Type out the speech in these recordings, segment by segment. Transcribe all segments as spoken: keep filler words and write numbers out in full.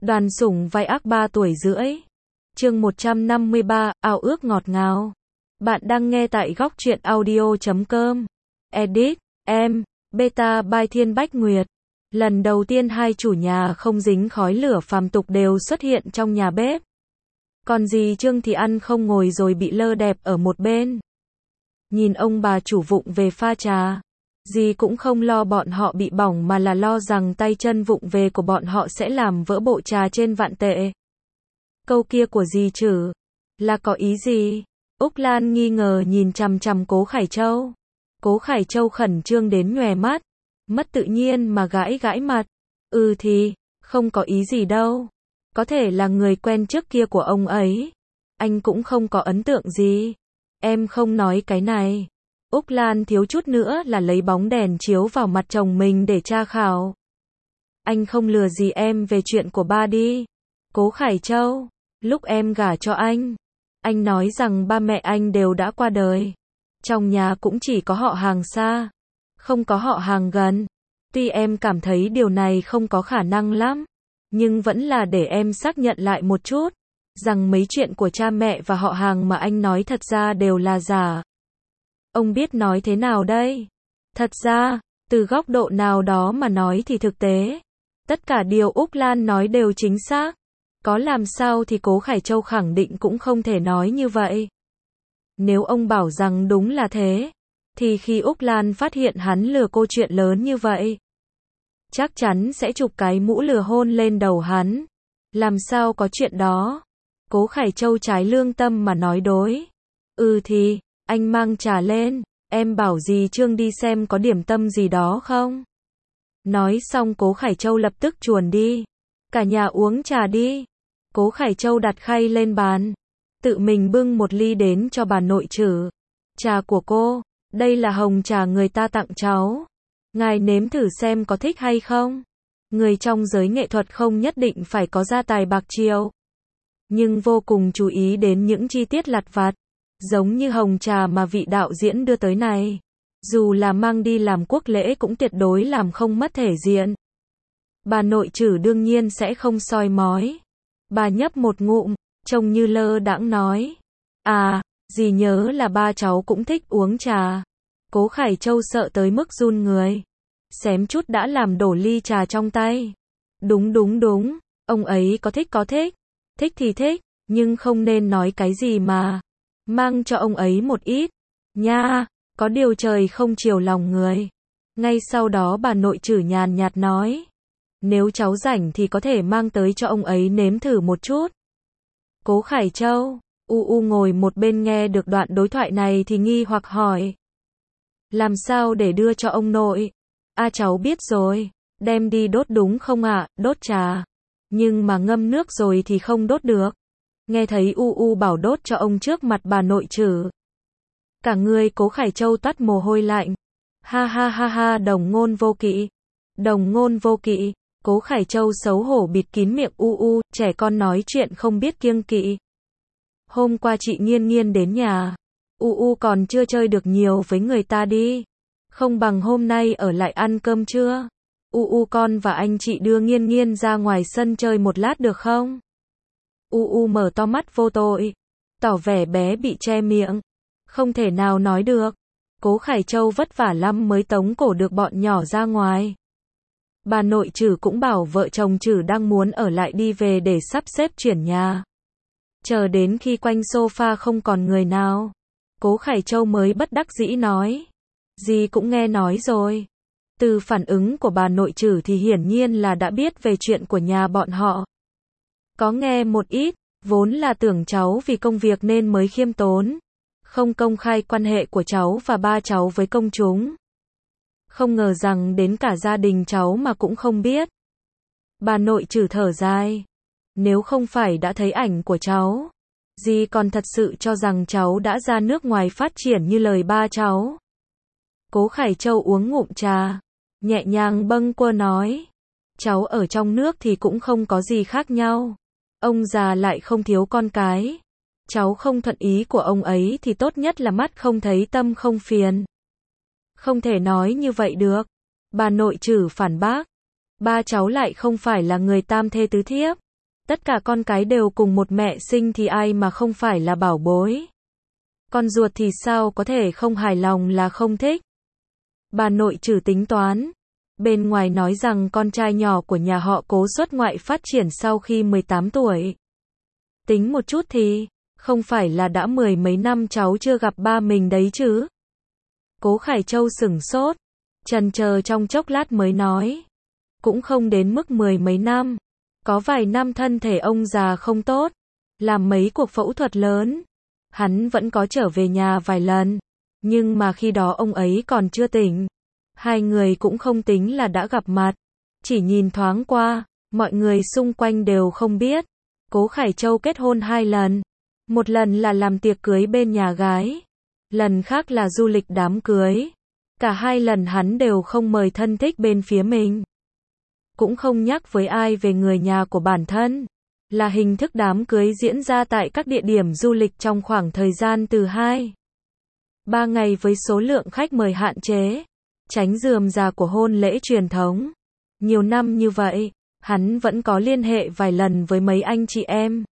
Đoàn Sủng vai ác ba tuổi rưỡi. Chương một trăm năm mươi ba, ao ước ngọt ngào. Bạn đang nghe tại góc truyện audio chấm com. Edit, em, Beta by Thiên Bách Nguyệt. Lần đầu tiên hai chủ nhà không dính khói lửa phàm tục đều xuất hiện trong nhà bếp. Còn dì Trương thì ăn không ngồi rồi bị lơ đẹp ở một bên. Nhìn ông bà chủ vụng về pha trà. Dì cũng không lo bọn họ bị bỏng mà là lo rằng tay chân vụng về của bọn họ sẽ làm vỡ bộ trà trên vạn tệ. Câu kia của dì Trử là có ý gì? Úc Lan nghi ngờ nhìn chằm chằm Cố Khải Châu. Cố Khải Châu khẩn trương đến nhòe mắt, mất tự nhiên mà gãi gãi mặt. Ừ thì, không có ý gì đâu. Có thể là người quen trước kia của ông ấy. Anh cũng không có ấn tượng gì. Em không nói cái này. Úc Lan thiếu chút nữa là lấy bóng đèn chiếu vào mặt chồng mình để tra khảo. Anh không lừa gì em về chuyện của ba đi. Cố Khải Châu, lúc em gả cho anh, anh nói rằng ba mẹ anh đều đã qua đời. Trong nhà cũng chỉ có họ hàng xa, không có họ hàng gần. Tuy em cảm thấy điều này không có khả năng lắm, nhưng vẫn là để em xác nhận lại một chút, rằng mấy chuyện của cha mẹ và họ hàng mà anh nói thật ra đều là giả. Ông biết nói thế nào đây? Thật ra, từ góc độ nào đó mà nói thì thực tế, tất cả điều Úc Lan nói đều chính xác. Có làm sao thì Cố Khải Châu khẳng định cũng không thể nói như vậy. Nếu ông bảo rằng đúng là thế, thì khi Úc Lan phát hiện hắn lừa cô chuyện lớn như vậy, chắc chắn sẽ chụp cái mũ lừa hôn lên đầu hắn. Làm sao có chuyện đó? Cố Khải Châu trái lương tâm mà nói đối. Ừ thì, anh mang trà lên, em bảo dì Trương đi xem có điểm tâm gì đó không? Nói xong Cố Khải Châu lập tức chuồn đi. Cả nhà uống trà đi. Cố Khải Châu đặt khay lên bàn, tự mình bưng một ly đến cho bà nội Trử. Trà của cô, đây là hồng trà người ta tặng cháu. Ngài nếm thử xem có thích hay không. Người trong giới nghệ thuật không nhất định phải có gia tài bạc triệu, nhưng vô cùng chú ý đến những chi tiết lặt vặt. Giống như hồng trà mà vị đạo diễn đưa tới này, dù là mang đi làm quốc lễ cũng tuyệt đối làm không mất thể diện. Bà nội Trử đương nhiên sẽ không soi mói. Bà nhấp một ngụm, trông như lơ đãng nói. À, dì nhớ là ba cháu cũng thích uống trà. Cố Khải Châu sợ tới mức run người, xém chút đã làm đổ ly trà trong tay. Đúng đúng đúng, ông ấy có thích có thích. Thích thì thích, nhưng không nên nói cái gì mà. Mang cho ông ấy một ít. Nha, có điều trời không chiều lòng người. Ngay sau đó bà nội Trử nhàn nhạt nói. Nếu cháu rảnh thì có thể mang tới cho ông ấy nếm thử một chút. Cố Khải Châu, u u ngồi một bên nghe được đoạn đối thoại này thì nghi hoặc hỏi. Làm sao để đưa cho ông nội? À cháu biết rồi, đem đi đốt đúng không ạ? Đốt trà. Nhưng mà ngâm nước rồi thì không đốt được. Nghe thấy u u bảo đốt cho ông trước mặt bà nội Trử, cả người Cố Khải Châu toát mồ hôi lạnh. Ha ha ha ha, đồng ngôn vô kỵ. Đồng ngôn vô kỵ. Cố Khải Châu xấu hổ bịt kín miệng. U u, trẻ con nói chuyện không biết kiêng kỵ. Hôm qua chị Nghiên Nghiên đến nhà, u u còn chưa chơi được nhiều với người ta đi. Không bằng hôm nay ở lại ăn cơm trưa. U u, con và anh chị đưa Nghiên Nghiên ra ngoài sân chơi một lát được không? U u mở to mắt vô tội, tỏ vẻ bé bị che miệng, không thể nào nói được. Cố Khải Châu vất vả lắm mới tống cổ được bọn nhỏ ra ngoài. Bà nội Trử cũng bảo vợ chồng Trử đang muốn ở lại đi về để sắp xếp chuyển nhà. Chờ đến khi quanh sofa không còn người nào, Cố Khải Châu mới bất đắc dĩ nói. Dì cũng nghe nói rồi. Từ phản ứng của bà nội Trử thì hiển nhiên là đã biết về chuyện của nhà bọn họ. Có nghe một ít, vốn là tưởng cháu vì công việc nên mới khiêm tốn, không công khai quan hệ của cháu và ba cháu với công chúng. Không ngờ rằng đến cả gia đình cháu mà cũng không biết. Bà nội Trử thở dài. Nếu không phải đã thấy ảnh của cháu, dì còn thật sự cho rằng cháu đã ra nước ngoài phát triển như lời ba cháu. Cố Khải Châu uống ngụm trà, nhẹ nhàng bâng quơ nói. Cháu ở trong nước thì cũng không có gì khác nhau. Ông già lại không thiếu con cái. Cháu không thuận ý của ông ấy thì tốt nhất là mắt không thấy tâm không phiền. Không thể nói như vậy được. Bà nội Trử phản bác. Ba cháu lại không phải là người tam thê tứ thiếp. Tất cả con cái đều cùng một mẹ sinh thì ai mà không phải là bảo bối. Con ruột thì sao có thể không hài lòng là không thích. Bà nội trừ tính toán. Bên ngoài nói rằng con trai nhỏ của nhà họ Cố xuất ngoại phát triển sau khi mười tám tuổi. Tính một chút thì, không phải là đã mười mấy năm cháu chưa gặp ba mình đấy chứ. Cố Khải Châu sửng sốt, chần chờ trong chốc lát mới nói. Cũng không đến mức mười mấy năm. Có vài năm thân thể ông già không tốt, làm mấy cuộc phẫu thuật lớn. Hắn vẫn có trở về nhà vài lần, nhưng mà khi đó ông ấy còn chưa tỉnh. Hai người cũng không tính là đã gặp mặt, chỉ nhìn thoáng qua, mọi người xung quanh đều không biết. Cố Khải Châu kết hôn hai lần, một lần là làm tiệc cưới bên nhà gái, lần khác là du lịch đám cưới. Cả hai lần hắn đều không mời thân thích bên phía mình, cũng không nhắc với ai về người nhà của bản thân. Là hình thức đám cưới diễn ra tại các địa điểm du lịch trong khoảng thời gian từ hai ba ngày với số lượng khách mời hạn chế, tránh rườm rà của hôn lễ truyền thống. Nhiều năm như vậy, hắn vẫn có liên hệ vài lần với mấy anh chị em,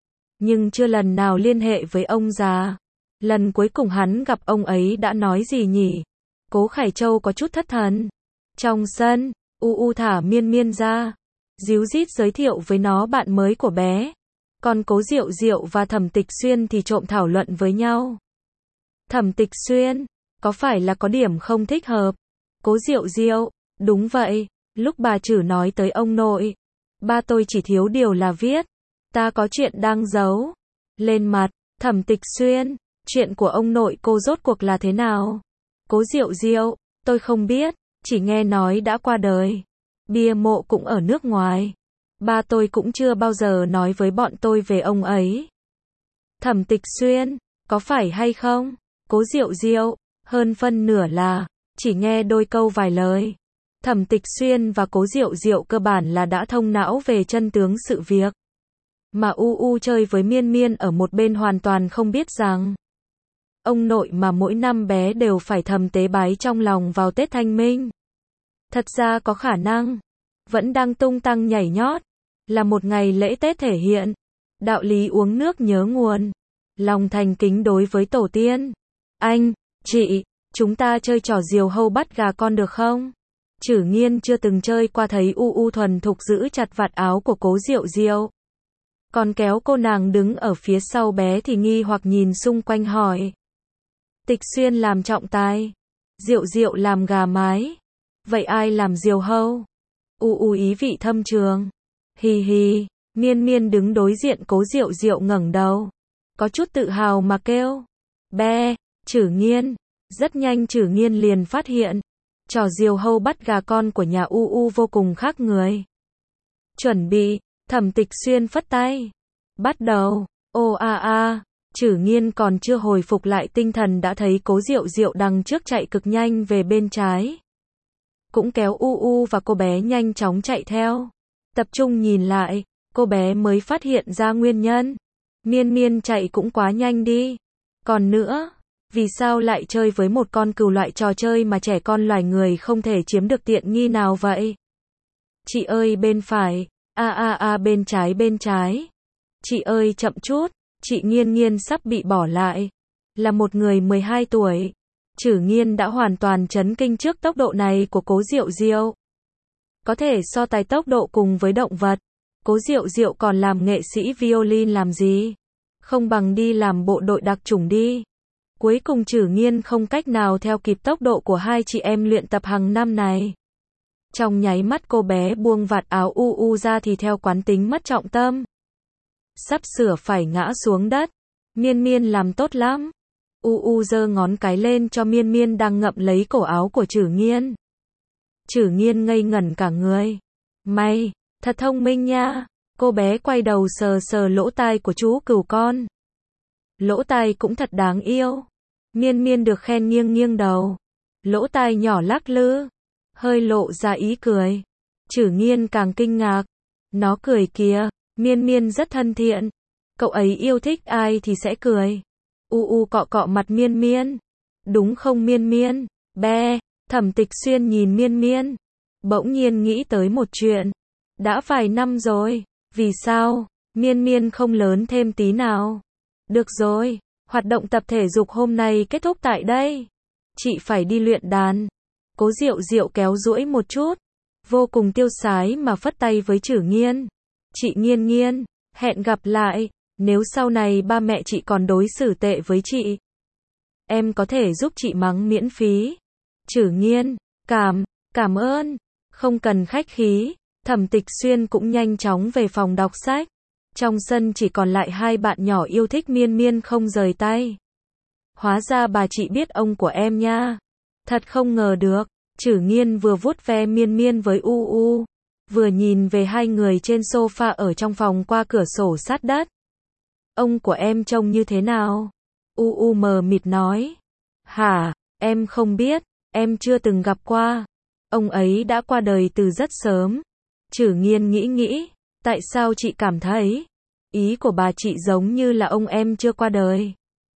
nhưng chưa lần nào liên hệ với ông già. Lần cuối cùng hắn gặp ông ấy đã nói gì nhỉ? Cố Khải Châu có chút thất thần. Trong sân, U U thả Miên Miên ra, díu dít giới thiệu với nó bạn mới của bé. Còn Cố Diệu Diệu và Thẩm Tịch Xuyên thì trộm thảo luận với nhau. Thẩm Tịch Xuyên, có phải là có điểm không thích hợp? Cố Diệu Diệu, đúng vậy, lúc bà Trử nói tới ông nội, ba tôi chỉ thiếu điều là viết, ta có chuyện đang giấu. Lên mặt, Thẩm Tịch Xuyên, chuyện của ông nội cô rốt cuộc là thế nào? Cố Diệu Diệu, tôi không biết, chỉ nghe nói đã qua đời. Bia mộ cũng ở nước ngoài. Ba tôi cũng chưa bao giờ nói với bọn tôi về ông ấy. Thẩm Tịch Xuyên, có phải hay không? Cố Diệu Diệu, hơn phân nửa là, chỉ nghe đôi câu vài lời. Thẩm Tịch Xuyên và Cố Diệu Diệu cơ bản là đã thông não về chân tướng sự việc. Mà U U chơi với Miên Miên ở một bên hoàn toàn không biết rằng ông nội mà mỗi năm bé đều phải thầm tế bái trong lòng vào Tết Thanh Minh. Thật ra có khả năng, vẫn đang tung tăng nhảy nhót, là một ngày lễ Tết thể hiện đạo lý uống nước nhớ nguồn, lòng thành kính đối với tổ tiên. Anh, chị, chúng ta chơi trò diều hâu bắt gà con được không? Trử Nghiên chưa từng chơi qua thấy U U thuần thục giữ chặt vạt áo của Cố Diệu Diệu. Còn kéo cô nàng đứng ở phía sau bé thì nghi hoặc nhìn xung quanh hỏi. Tịch Xuyên làm trọng tài, Diệu Diệu làm gà mái. Vậy ai làm diều hâu? U U ý vị thâm trường. Hì hì, Miên Miên đứng đối diện Cố Diệu Diệu ngẩng đầu, có chút tự hào mà kêu. Be, Trử Nghiên. Rất nhanh Trử Nghiên liền phát hiện, trò diều hâu bắt gà con của nhà U U vô cùng khác người. Chuẩn bị, Thẩm Tịch Xuyên phất tay. Bắt đầu, ô a a, Trử Nghiên còn chưa hồi phục lại tinh thần đã thấy Cố Diệu Diệu đằng trước chạy cực nhanh về bên trái. Cũng kéo U U và cô bé nhanh chóng chạy theo. Tập trung nhìn lại, cô bé mới phát hiện ra nguyên nhân. Miên Miên chạy cũng quá nhanh đi. Còn nữa, vì sao lại chơi với một con cừu, loại trò chơi mà trẻ con loài người không thể chiếm được tiện nghi nào vậy? Chị ơi bên phải, a a a bên trái bên trái. Chị ơi chậm chút, chị Nghiên Nghiên sắp bị bỏ lại. Là một người mười hai tuổi, Trử Nghiên đã hoàn toàn chấn kinh trước tốc độ này của Cố Diệu Diệu. Có thể so tài tốc độ cùng với động vật. Cố Diệu Diệu còn làm nghệ sĩ violin làm gì? Không bằng đi làm bộ đội đặc chủng đi. Cuối cùng Trử Nghiên không cách nào theo kịp tốc độ của hai chị em luyện tập hàng năm này. Trong nháy mắt cô bé buông vạt áo U U ra thì theo quán tính mất trọng tâm. Sắp sửa phải ngã xuống đất. Miên Miên làm tốt lắm. U U giơ ngón cái lên cho Miên Miên đang ngậm lấy cổ áo của Trử Nghiên. Trử Nghiên ngây ngẩn cả người. Mày, thật thông minh nha. Cô bé quay đầu sờ sờ lỗ tai của chú cừu con. Lỗ tai cũng thật đáng yêu. Miên Miên được khen nghiêng nghiêng đầu. Lỗ tai nhỏ lắc lư, hơi lộ ra ý cười. Trử Nghiên càng kinh ngạc. Nó cười kìa, Miên Miên rất thân thiện. Cậu ấy yêu thích ai thì sẽ cười. U U cọ cọ mặt Miên Miên. Đúng không Miên Miên? Be, Thẩm Tịch Xuyên nhìn Miên Miên. Bỗng nhiên nghĩ tới một chuyện. Đã vài năm rồi, Vì sao? Miên Miên không lớn thêm tí nào. Được rồi, hoạt động tập thể dục hôm nay kết thúc tại đây. Chị phải đi luyện đàn. Cố Diệu Diệu kéo duỗi một chút, vô cùng tiêu sái mà phất tay với Trử Nghiên. Chị Nghiên Nghiên, hẹn gặp lại, nếu sau này ba mẹ chị còn đối xử tệ với chị, em có thể giúp chị mắng miễn phí. Trử Nghiên, cảm, cảm ơn, không cần khách khí. Thẩm Tịch Xuyên cũng nhanh chóng về phòng đọc sách. Trong sân chỉ còn lại hai bạn nhỏ yêu thích Miên Miên không rời tay. Hóa ra bà chị biết ông của em nha. Thật không ngờ được. Trử Nghiên vừa vuốt ve Miên Miên với U U, vừa nhìn về hai người trên sofa ở trong phòng qua cửa sổ sát đất. Ông của em trông như thế nào? U U mờ mịt nói. Hả, em không biết, em chưa từng gặp qua. Ông ấy đã qua đời từ rất sớm. Trử Nghiên nghĩ nghĩ, tại sao chị cảm thấy? Ý của bà chị giống như là ông em chưa qua đời.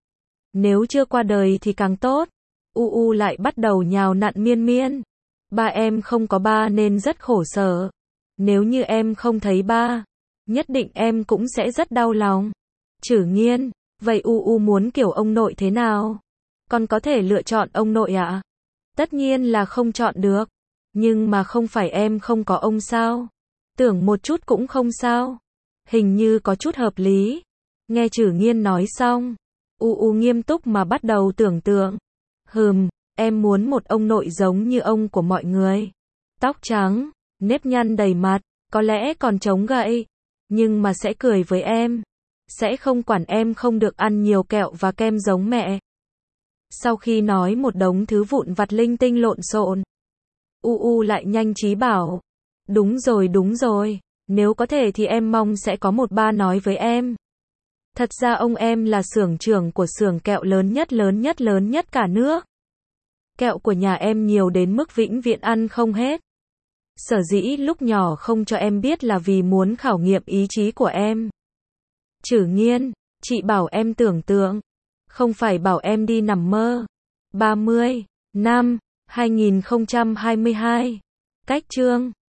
Nếu chưa qua đời thì càng tốt. U U lại bắt đầu nhào nặn Miên Miên. Ba em không có ba nên rất khổ sở. Nếu như em không thấy ba, nhất định em cũng sẽ rất đau lòng. Trử Nghiên, vậy U U muốn kiểu ông nội thế nào? Con có thể lựa chọn ông nội ạ? À? Tất nhiên là không chọn được. Nhưng mà không phải em không có ông sao? Tưởng một chút cũng không sao. Hình như có chút hợp lý. Nghe Trử Nghiên nói xong, U U nghiêm túc mà bắt đầu tưởng tượng. Hừm, em muốn một ông nội giống như ông của mọi người. Tóc trắng, nếp nhăn đầy mặt, có lẽ còn chống gậy, nhưng mà sẽ cười với em. Sẽ không quản em không được ăn nhiều kẹo và kem giống mẹ. Sau khi nói một đống thứ vụn vặt linh tinh lộn xộn, U U lại nhanh trí bảo. Đúng rồi đúng rồi, nếu có thể thì em mong sẽ có một ba nói với em. Thật ra ông em là xưởng trưởng của xưởng kẹo lớn nhất lớn nhất lớn nhất cả nước. Kẹo của nhà em nhiều đến mức vĩnh viễn ăn không hết. Sở dĩ lúc nhỏ không cho em biết là vì muốn khảo nghiệm ý chí của em. Trử Nghiên, chị bảo em tưởng tượng, không phải bảo em đi nằm mơ. ba mươi năm, hai nghìn không trăm hai mươi hai. Cách chương